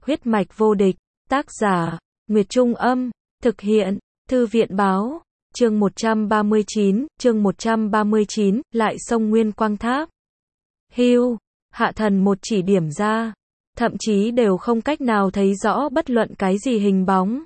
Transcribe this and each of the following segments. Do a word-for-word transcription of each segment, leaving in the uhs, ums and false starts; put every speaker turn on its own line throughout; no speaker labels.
Huyết mạch vô địch, tác giả, Nguyệt Trung Âm, thực hiện, Thư viện Báo, chương một trăm ba mươi chín, chương một trăm ba mươi chín, lại sông Nguyên Quang Tháp. Hưu, Hạ Thần một chỉ điểm ra, thậm chí đều không cách nào thấy rõ bất luận cái gì hình bóng.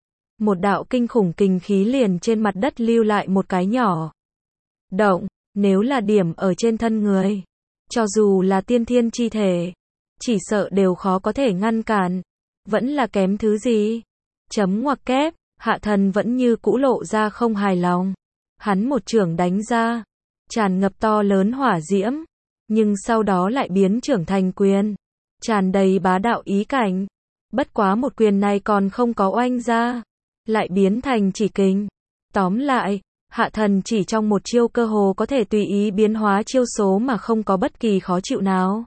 Một đạo kinh khủng kình khí liền trên mặt đất lưu lại một cái nhỏ động, nếu là điểm ở trên thân người, cho dù là tiên thiên chi thể, chỉ sợ đều khó có thể ngăn cản, vẫn là kém thứ gì. Chấm ngoặc kép, Hạ Thần vẫn như cũ lộ ra không hài lòng. Hắn một chưởng đánh ra, tràn ngập to lớn hỏa diễm, nhưng sau đó lại biến trưởng thành quyền, tràn đầy bá đạo ý cảnh. Bất quá một quyền này còn không có oanh ra, lại biến thành chỉ kình. Tóm lại, Hạ Thần chỉ trong một chiêu cơ hồ có thể tùy ý biến hóa chiêu số mà không có bất kỳ khó chịu nào.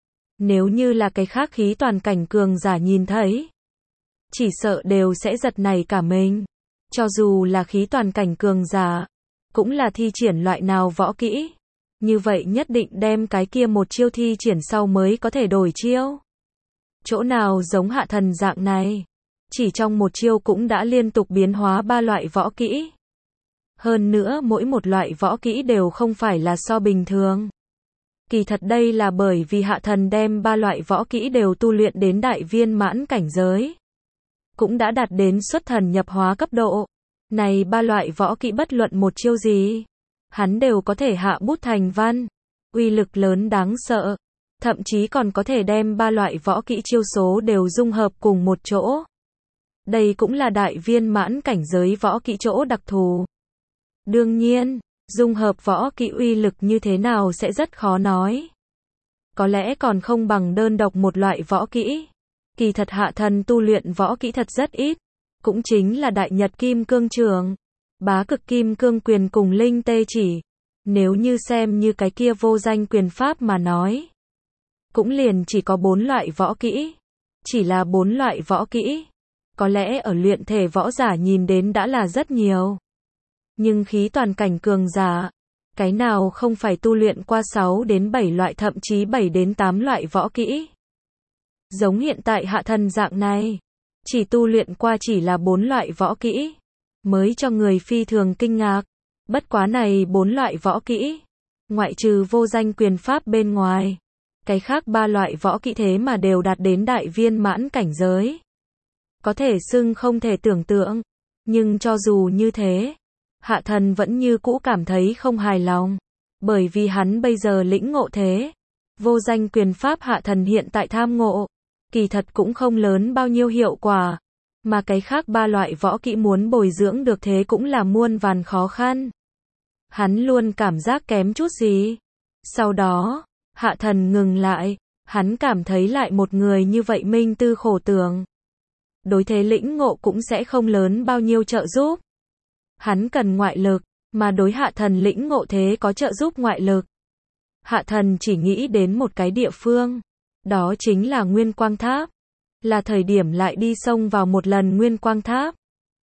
Nếu như là cái khác khí toàn cảnh cường giả nhìn thấy, chỉ sợ đều sẽ giật nảy cả mình. Cho dù là khí toàn cảnh cường giả, cũng là thi triển loại nào võ kỹ, như vậy nhất định đem cái kia một chiêu thi triển sau mới có thể đổi chiêu. Chỗ nào giống Hạ Thần dạng này, chỉ trong một chiêu cũng đã liên tục biến hóa ba loại võ kỹ. Hơn nữa mỗi một loại võ kỹ đều không phải là so bình thường. Kỳ thật đây là bởi vì Hạ Thần đem ba loại võ kỹ đều tu luyện đến đại viên mãn cảnh giới, cũng đã đạt đến xuất thần nhập hóa cấp độ. Này ba loại võ kỹ bất luận một chiêu gì, hắn đều có thể hạ bút thành văn, uy lực lớn đáng sợ, thậm chí còn có thể đem ba loại võ kỹ chiêu số đều dung hợp cùng một chỗ. Đây cũng là đại viên mãn cảnh giới võ kỹ chỗ đặc thù. Đương nhiên, dung hợp võ kỹ uy lực như thế nào sẽ rất khó nói. Có lẽ còn không bằng đơn độc một loại võ kỹ. Kỳ thật Hạ Thần tu luyện võ kỹ thật rất ít, cũng chính là Đại Nhật Kim Cương Trường, Bá Cực Kim Cương Quyền cùng Linh Tê Chỉ. Nếu như xem như cái kia vô danh quyền pháp mà nói, cũng liền chỉ có bốn loại võ kỹ. Chỉ là bốn loại võ kỹ, có lẽ ở luyện thể võ giả nhìn đến đã là rất nhiều. Nhưng khí toàn cảnh cường giả, cái nào không phải tu luyện qua sáu đến bảy loại thậm chí bảy đến tám loại võ kỹ. Giống hiện tại Hạ Thần dạng này, chỉ tu luyện qua chỉ là bốn loại võ kỹ, mới cho người phi thường kinh ngạc. Bất quá này bốn loại võ kỹ, ngoại trừ vô danh quyền pháp bên ngoài, cái khác ba loại võ kỹ thế mà đều đạt đến đại viên mãn cảnh giới. Có thể xưng không thể tưởng tượng, nhưng cho dù như thế, Hạ Thần vẫn như cũ cảm thấy không hài lòng, bởi vì hắn bây giờ lĩnh ngộ thế, vô danh quyền pháp Hạ Thần hiện tại tham ngộ, kỳ thật cũng không lớn bao nhiêu hiệu quả, mà cái khác ba loại võ kỹ muốn bồi dưỡng được thế cũng là muôn vàn khó khăn. Hắn luôn cảm giác kém chút gì. Sau đó, Hạ Thần ngừng lại, hắn cảm thấy lại một người như vậy minh tư khổ tưởng, đối thế lĩnh ngộ cũng sẽ không lớn bao nhiêu trợ giúp. Hắn cần ngoại lực, mà đối Hạ Thần lĩnh ngộ thế có trợ giúp ngoại lực. Hạ Thần chỉ nghĩ đến một cái địa phương, đó chính là Nguyên Quang Tháp, là thời điểm lại đi xông vào một lần Nguyên Quang Tháp.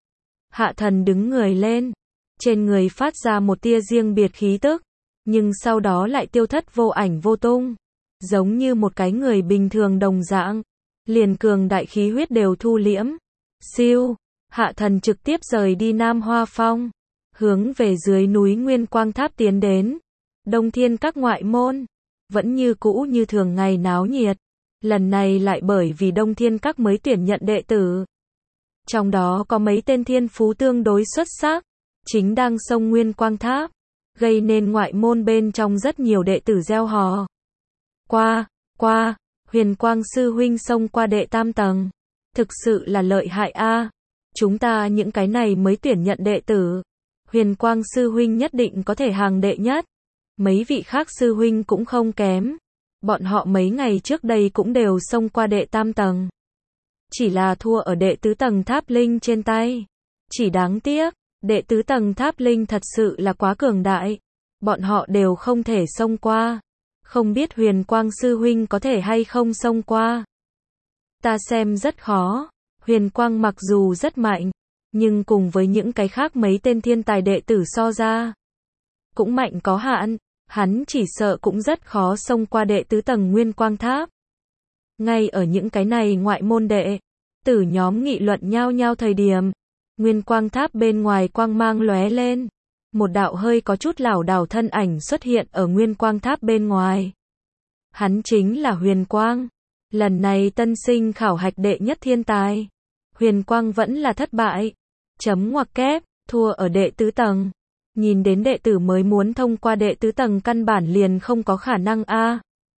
Hạ Thần đứng người lên, trên người phát ra một tia riêng biệt khí tức, nhưng sau đó lại tiêu thất vô ảnh vô tung, giống như một cái người bình thường đồng dạng, liền cường đại khí huyết đều thu liễm. Siêu, Hạ Thần trực tiếp rời đi Nam Hoa Phong, hướng về dưới núi Nguyên Quang Tháp tiến đến. Đông Thiên Các ngoại môn, vẫn như cũ như thường ngày náo nhiệt, lần này lại bởi vì Đông Thiên Các mới tuyển nhận đệ tử. Trong đó có mấy tên thiên phú tương đối xuất sắc, chính đang xông Nguyên Quang Tháp, gây nên ngoại môn bên trong rất nhiều đệ tử reo hò. Qua, qua, Huyền Quang sư huynh xông qua đệ tam tầng, thực sự là lợi hại a. Chúng ta những cái này mới tuyển nhận đệ tử, Huyền Quang sư huynh nhất định có thể hàng đệ nhất. Mấy vị khác sư huynh cũng không kém, bọn họ mấy ngày trước đây cũng đều xông qua đệ tam tầng, chỉ là thua ở đệ tứ tầng tháp linh trên tay. Chỉ đáng tiếc, đệ tứ tầng tháp linh thật sự là quá cường đại, bọn họ đều không thể xông qua. Không biết Huyền Quang sư huynh có thể hay không xông qua. Ta xem rất khó. Huyền Quang mặc dù rất mạnh, nhưng cùng với những cái khác mấy tên thiên tài đệ tử so ra, cũng mạnh có hạn, hắn chỉ sợ cũng rất khó xông qua đệ tứ tầng Nguyên Quang Tháp. Ngay ở những cái này ngoại môn đệ tử nhóm nghị luận nhao nhao thời điểm, Nguyên Quang Tháp bên ngoài quang mang lóe lên, một đạo hơi có chút lảo đảo thân ảnh xuất hiện ở Nguyên Quang Tháp bên ngoài. Hắn chính là Huyền Quang, lần này tân sinh khảo hạch đệ nhất thiên tài. Huyền Quang vẫn là thất bại, chấm ngoặc kép, thua ở đệ tứ tầng. Nhìn đến đệ tử mới muốn thông qua đệ tứ tầng căn bản liền không có khả năng a.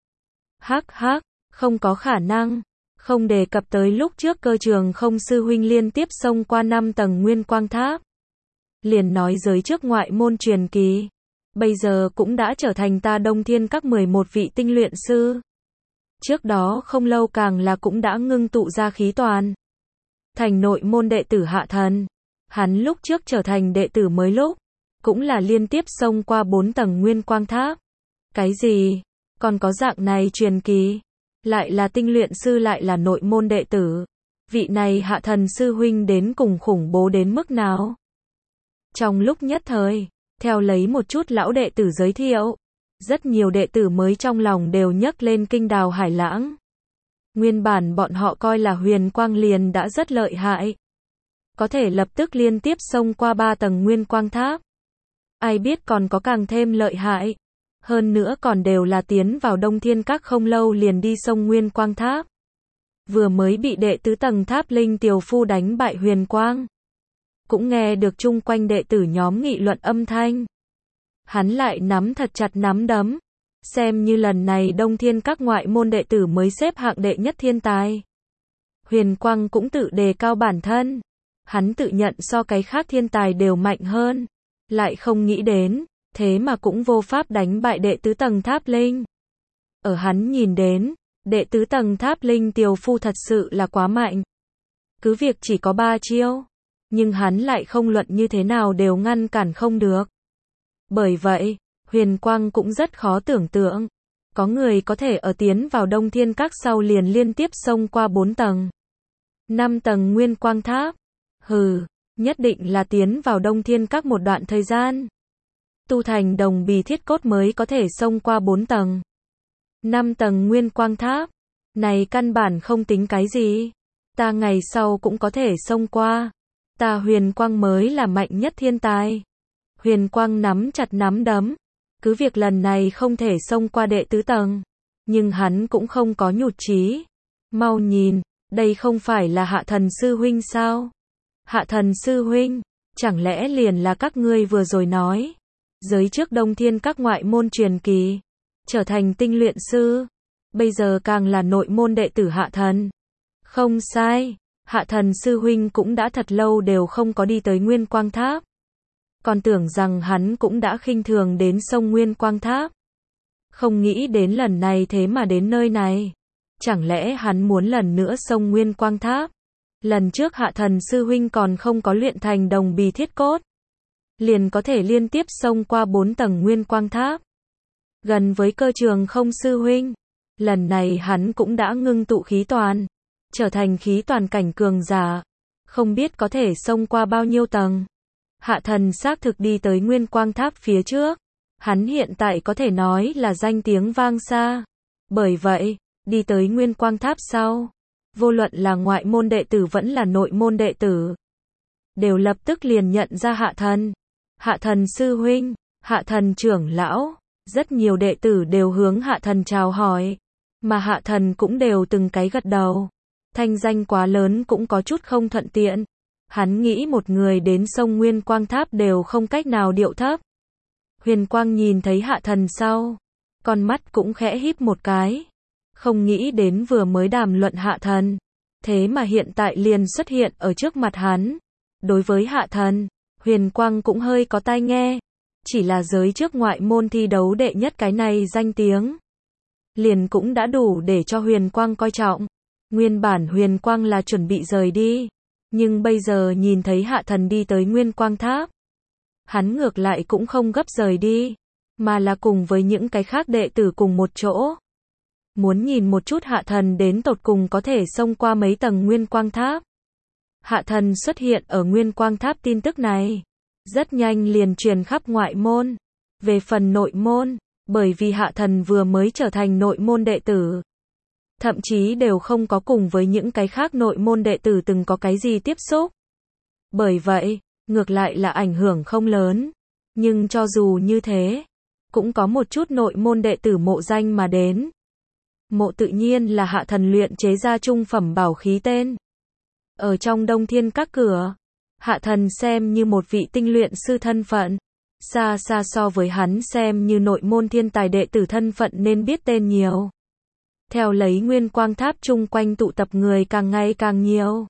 Hắc hắc, không có khả năng. Không đề cập tới lúc trước cơ trường không sư huynh liên tiếp xông qua năm tầng Nguyên Quang Tháp. Liền nói giới trước ngoại môn truyền kỳ. Bây giờ cũng đã trở thành ta Đông Thiên các mười một vị tinh luyện sư. Trước đó không lâu càng là cũng đã ngưng tụ ra khí toàn. Thành nội môn đệ tử Hạ Thần. Hắn lúc trước trở thành đệ tử mới lúc, cũng là liên tiếp xông qua bốn tầng Nguyên Quang Tháp. Cái gì? Còn có dạng này truyền kỳ? Lại là tinh luyện sư lại là nội môn đệ tử. Vị này Hạ Thần sư huynh đến cùng khủng bố đến mức nào? Trong lúc nhất thời, theo lấy một chút lão đệ tử giới thiệu, rất nhiều đệ tử mới trong lòng đều nhấc lên kinh đào hải lãng. Nguyên bản bọn họ coi là Huyền Quang liền đã rất lợi hại, có thể lập tức liên tiếp xông qua ba tầng Nguyên Quang Tháp. Ai biết còn có càng thêm lợi hại, hơn nữa còn đều là tiến vào Đông Thiên các không lâu liền đi xông Nguyên Quang Tháp. Vừa mới bị đệ tứ tầng Tháp Linh Tiều Phu đánh bại Huyền Quang, cũng nghe được chung quanh đệ tử nhóm nghị luận âm thanh. Hắn lại nắm thật chặt nắm đấm, xem như lần này Đông Thiên các ngoại môn đệ tử mới xếp hạng đệ nhất thiên tài. Huyền Quang cũng tự đề cao bản thân, hắn tự nhận so cái khác thiên tài đều mạnh hơn, lại không nghĩ đến, thế mà cũng vô pháp đánh bại đệ tứ tầng Tháp Linh. Ở hắn nhìn đến, đệ tứ tầng Tháp Linh Tiều Phu thật sự là quá mạnh. Cứ việc chỉ có ba chiêu, nhưng hắn lại không luận như thế nào đều ngăn cản không được. Bởi vậy, Huyền Quang cũng rất khó tưởng tượng, có người có thể ở tiến vào Đông Thiên các sau liền liên tiếp xông qua bốn tầng, năm tầng Nguyên Quang Tháp. Hừ, nhất định là tiến vào Đông Thiên các một đoạn thời gian, tu thành đồng bì thiết cốt mới có thể xông qua bốn tầng, năm tầng Nguyên Quang Tháp. Này căn bản không tính cái gì, ta ngày sau cũng có thể xông qua. Ta Huyền Quang mới là mạnh nhất thiên tài. Huyền Quang nắm chặt nắm đấm, cứ việc lần này không thể xông qua đệ tứ tầng, nhưng hắn cũng không có nhụt chí. Mau nhìn, đây không phải là Hạ Thần sư huynh sao? Hạ Thần sư huynh, chẳng lẽ liền là các ngươi vừa rồi nói, giới trước Đông Thiên các ngoại môn truyền kỳ, trở thành tinh luyện sư, bây giờ càng là nội môn đệ tử Hạ Thần. Không sai, Hạ Thần sư huynh cũng đã thật lâu đều không có đi tới Nguyên Quang Tháp. Còn tưởng rằng hắn cũng đã khinh thường đến sông Nguyên Quang Tháp. Không nghĩ đến lần này thế mà đến nơi này. Chẳng lẽ hắn muốn lần nữa sông Nguyên Quang Tháp? Lần trước Hạ Thần sư huynh còn không có luyện thành đồng bì thiết cốt, liền có thể liên tiếp xông qua bốn tầng Nguyên Quang Tháp. Gần với cơ trường không sư huynh, lần này hắn cũng đã ngưng tụ khí toàn, trở thành khí toàn cảnh cường giả, không biết có thể xông qua bao nhiêu tầng. Hạ Thần xác thực đi tới Nguyên Quang Tháp phía trước, hắn hiện tại có thể nói là danh tiếng vang xa. Bởi vậy, đi tới Nguyên Quang Tháp sau, vô luận là ngoại môn đệ tử vẫn là nội môn đệ tử, đều lập tức liền nhận ra Hạ Thần. Hạ Thần sư huynh, Hạ Thần trưởng lão, rất nhiều đệ tử đều hướng Hạ Thần chào hỏi, mà Hạ Thần cũng đều từng cái gật đầu. Thanh danh quá lớn cũng có chút không thuận tiện. Hắn nghĩ một người đến sông Nguyên Quang Tháp đều không cách nào điệu thấp. Huyền Quang nhìn thấy Hạ Thần sau, con mắt cũng khẽ híp một cái. Không nghĩ đến vừa mới đàm luận Hạ Thần, thế mà hiện tại liền xuất hiện ở trước mặt hắn. Đối với Hạ Thần, Huyền Quang cũng hơi có tai nghe. Chỉ là giới trước ngoại môn thi đấu đệ nhất cái này danh tiếng, liền cũng đã đủ để cho Huyền Quang coi trọng. Nguyên bản Huyền Quang là chuẩn bị rời đi, nhưng bây giờ nhìn thấy Hạ Thần đi tới Nguyên Quang Tháp, hắn ngược lại cũng không gấp rời đi, mà là cùng với những cái khác đệ tử cùng một chỗ. Muốn nhìn một chút Hạ Thần đến tột cùng có thể xông qua mấy tầng Nguyên Quang Tháp. Hạ Thần xuất hiện ở Nguyên Quang Tháp tin tức này, rất nhanh liền truyền khắp ngoại môn. Về phần nội môn, bởi vì Hạ Thần vừa mới trở thành nội môn đệ tử, thậm chí đều không có cùng với những cái khác nội môn đệ tử từng có cái gì tiếp xúc. Bởi vậy, ngược lại là ảnh hưởng không lớn. Nhưng cho dù như thế, cũng có một chút nội môn đệ tử mộ danh mà đến. Mộ tự nhiên là Hạ Thần luyện chế ra trung phẩm bảo khí tên. Ở trong Đông Thiên các cửa, Hạ Thần xem như một vị tinh luyện sư thân phận. Xa xa so với hắn xem như nội môn thiên tài đệ tử thân phận nên biết tên nhiều. Theo lấy Nguyên Quang Tháp chung quanh tụ tập người càng ngày càng nhiều.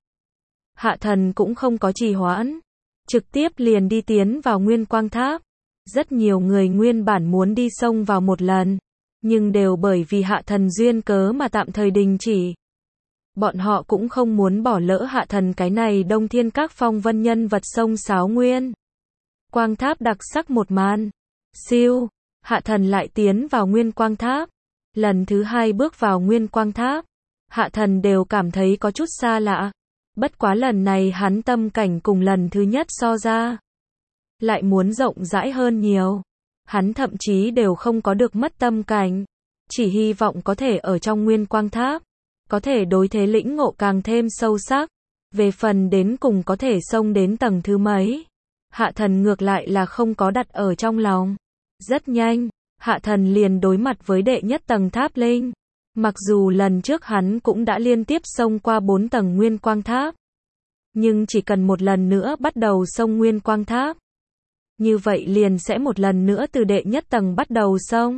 Hạ Thần cũng không có trì hoãn, trực tiếp liền đi tiến vào Nguyên Quang Tháp. Rất nhiều người nguyên bản muốn đi xông vào một lần, nhưng đều bởi vì Hạ Thần duyên cớ mà tạm thời đình chỉ. Bọn họ cũng không muốn bỏ lỡ Hạ Thần cái này Đông Thiên các phong vân nhân vật sông sáo Nguyên Quang Tháp đặc sắc một màn. Siêu, Hạ Thần lại tiến vào Nguyên Quang Tháp. Lần thứ hai bước vào Nguyên Quang Tháp, Hạ Thần đều cảm thấy có chút xa lạ. Bất quá lần này hắn tâm cảnh cùng lần thứ nhất so ra, lại muốn rộng rãi hơn nhiều. Hắn thậm chí đều không có được mất tâm cảnh, chỉ hy vọng có thể ở trong Nguyên Quang Tháp, có thể đối thế lĩnh ngộ càng thêm sâu sắc. Về phần đến cùng có thể xông đến tầng thứ mấy, Hạ Thần ngược lại là không có đặt ở trong lòng. Rất nhanh, Hạ Thần liền đối mặt với đệ nhất tầng tháp linh. Mặc dù lần trước hắn cũng đã liên tiếp xông qua bốn tầng Nguyên Quang Tháp, nhưng chỉ cần một lần nữa bắt đầu xông Nguyên Quang Tháp, như vậy liền sẽ một lần nữa từ đệ nhất tầng bắt đầu xông.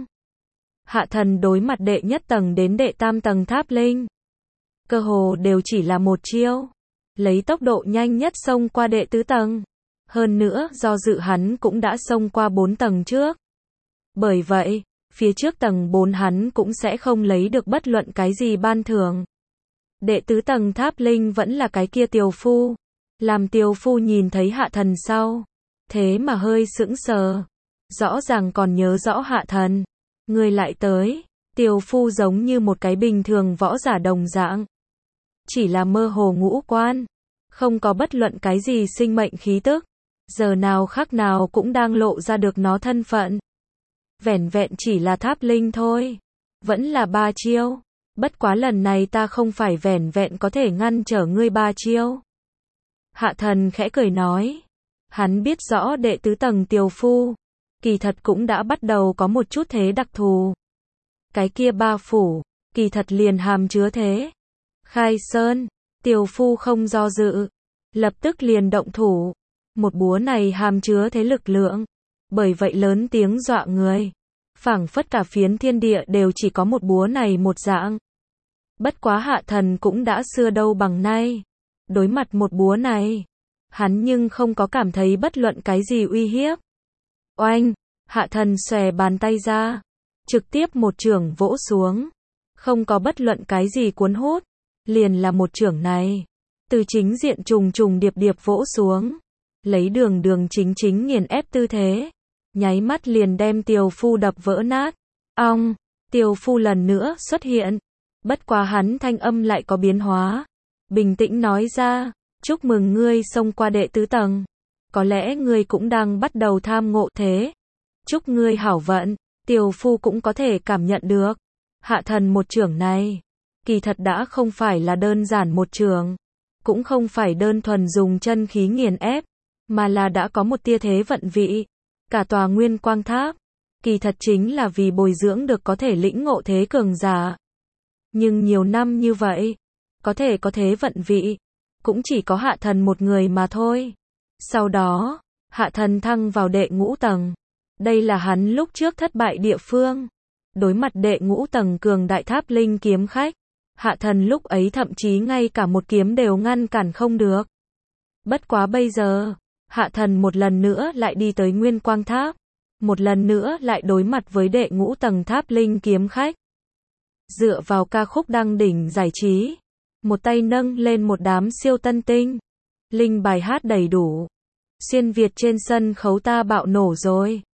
Hạ Thần đối mặt đệ nhất tầng đến đệ tam tầng tháp linh, cơ hồ đều chỉ là một chiêu, lấy tốc độ nhanh nhất xông qua đệ tứ tầng. Hơn nữa, do dự hắn cũng đã xông qua bốn tầng trước. Bởi vậy, phía trước tầng bốn hắn cũng sẽ không lấy được bất luận cái gì ban thưởng. Đệ tứ tầng tháp linh vẫn là cái kia tiều phu. Làm tiều phu nhìn thấy Hạ Thần sau, thế mà hơi sững sờ. Rõ ràng còn nhớ rõ Hạ Thần. Người lại tới. Tiều phu giống như một cái bình thường võ giả đồng dạng. Chỉ là mơ hồ ngũ quan. Không có bất luận cái gì sinh mệnh khí tức. Giờ nào khắc nào cũng đang lộ ra được nó thân phận. Vẻn vẹn chỉ là tháp linh thôi. Vẫn là ba chiêu. Bất quá lần này ta không phải vẻn vẹn có thể ngăn trở ngươi ba chiêu. Hạ Thần khẽ cười nói. Hắn biết rõ đệ tứ tầng tiều phu, kỳ thật cũng đã bắt đầu có một chút thế đặc thù. Cái kia ba phủ, kỳ thật liền hàm chứa thế. Khai Sơn, tiều phu không do dự, lập tức liền động thủ. Một búa này hàm chứa thế lực lượng, bởi vậy lớn tiếng dọa người. Phảng phất cả phiến thiên địa đều chỉ có một búa này một dạng. Bất quá Hạ Thần cũng đã xưa đâu bằng nay. Đối mặt một búa này, hắn nhưng không có cảm thấy bất luận cái gì uy hiếp. Oanh, Hạ Thần xòe bàn tay ra, trực tiếp một chưởng vỗ xuống. Không có bất luận cái gì cuốn hút, liền là một chưởng này. Từ chính diện trùng trùng điệp điệp vỗ xuống. Lấy đường đường chính chính nghiền ép tư thế. Nháy mắt liền đem tiều phu đập vỡ nát. Ong, tiều phu lần nữa xuất hiện. Bất quá hắn thanh âm lại có biến hóa. Bình tĩnh nói ra, chúc mừng ngươi xông qua đệ tứ tầng. Có lẽ ngươi cũng đang bắt đầu tham ngộ thế. Chúc ngươi hảo vận. Tiều phu cũng có thể cảm nhận được. Hạ Thần một chưởng này, kỳ thật đã không phải là đơn giản một chưởng, cũng không phải đơn thuần dùng chân khí nghiền ép, mà là đã có một tia thế vận vị. Cả tòa Nguyên Quang Tháp, kỳ thật chính là vì bồi dưỡng được có thể lĩnh ngộ thế cường giả. Nhưng nhiều năm như vậy, có thể có thế vận vị, cũng chỉ có Hạ Thần một người mà thôi. Sau đó, Hạ Thần thăng vào đệ ngũ tầng. Đây là hắn lúc trước thất bại địa phương. Đối mặt đệ ngũ tầng cường đại tháp linh kiếm khách, Hạ Thần lúc ấy thậm chí ngay cả một kiếm đều ngăn cản không được. Bất quá bây giờ, Hạ Thần một lần nữa lại đi tới Nguyên Quang Tháp, một lần nữa lại đối mặt với đệ ngũ tầng tháp linh kiếm khách. Dựa vào ca khúc đăng đỉnh giải trí, một tay nâng lên một đám siêu tân tinh, linh bài hát đầy đủ. Xuyên Việt trên sân khấu ta bạo nổ rồi.